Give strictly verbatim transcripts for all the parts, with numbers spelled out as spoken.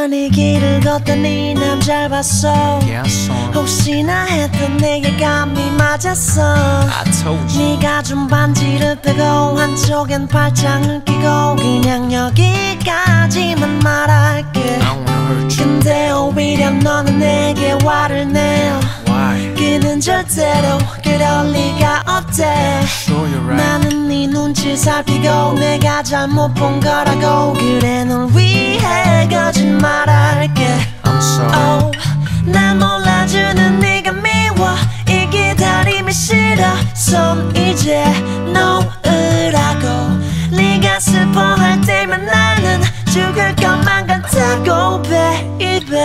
우연히 길을 걷던 이 남자를 봤어. Yeah, I saw him. 혹시나 했던 내게 감이 맞았어. I told you. 네가 준 반지를 빼고 한쪽엔 팔짱을 끼고 그냥 여기까지만 말할게. I don't wanna hurt you. 근데 오히려 너는 내게 화를 내요. Why? 그는 절대로 그럴 리가 없대. Sure you're right. 나는 네 눈치 살피고 내가 잘못 본 거라고. 그래 널 위해 거짓말할게. I'm sorry. oh, 날 몰라주는 네가 미워. 이 기다림이 싫어. 손 이제 놓으라고. 네가 슬퍼할 때면 나는 죽을 것만 같다고 baby.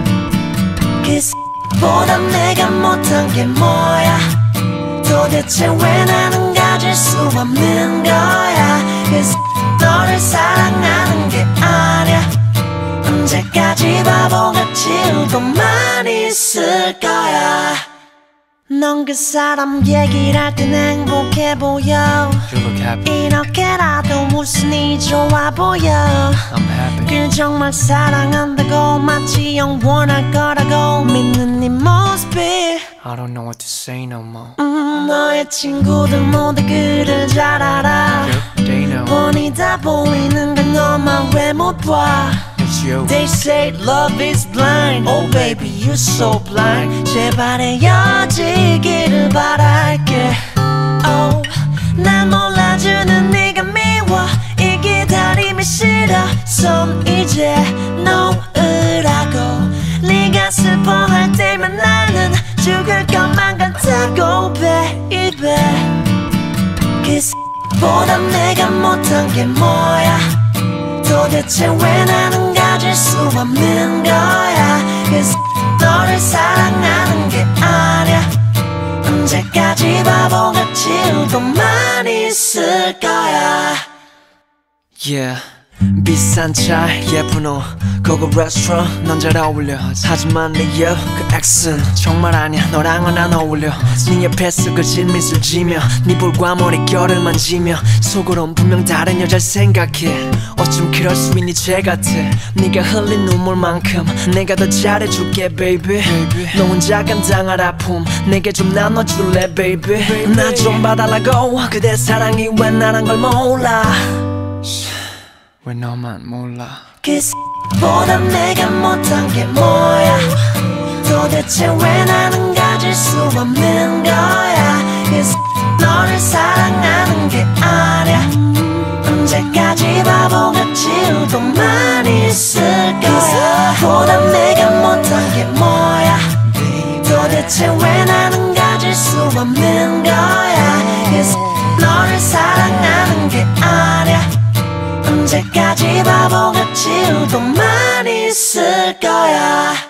보다 내가 못한 게 뭐야. 도대체 왜 나는 가질 수 없는 거야. Cause 너를 사랑하는 게 아니야. 언제까지 바보같이 울고만 있을 거야. 넌 그 사람 얘기를 할 땐 행복해 보여. You look happy. 이렇게라도 웃으니 좋아 보여. I'm happy. 그 정말 사랑한다고 마치 영원할 거라고 믿는 네 모습이 I don't know what to say no more. 음, 너의 친구들 모두 그를 잘 알아. Yep, they know. 뻔히 다 보이는 걸 너만 왜 못 봐. It's you. They say love is blind. Oh baby you're so blind. 제발 헤어지기를 바랄게. Oh, 날 몰라주는 네가 미워. 이 기다림이 싫어. 손 이제 놓으라고. 네가 슬퍼할 때면 나는 죽을 것만 같다고 baby. 그 보다 내가 못한 게 뭐야. 도대체 왜 나는 가질 수 없는 거야. Cause 너를 사랑하는 게 아니야. 언제까지 바보같이 울고만 있을 거야. Yeah. 비싼 차 예쁜 옷 고급 레스토랑 넌 잘 어울려. 하지만 내 여 그 엑스는 정말 아니야. 너랑은 안 어울려. 네 옆에서 거친 미술 지며 네 볼과 머릿결을 만지며 속으론 분명 다른 여자를 생각해. 어쩜 그럴 수 있니 죄 같아. 네가 흘린 눈물만큼 내가 더 잘해줄게 baby. 너 혼자 감당할 아픔 내게 좀 나눠줄래 baby. 나 좀 봐달라고. 그대 사랑이 왜 나란 걸 몰라. 왜 너만 몰라. 그 보다 내가 못한 게 뭐야. 도대체 왜 나는 가질 수 없는 거야. 그 너를 사랑하는 게 아니야. 언제까지 바보같이 울고만 있을 거야. 보다 내가 못한 게 뭐야. 도대체 왜 나는 가질 수 없는 거야. 그 너를 사랑하는 게 아니야. 언제까지 바보같이 울고만 있을 거야.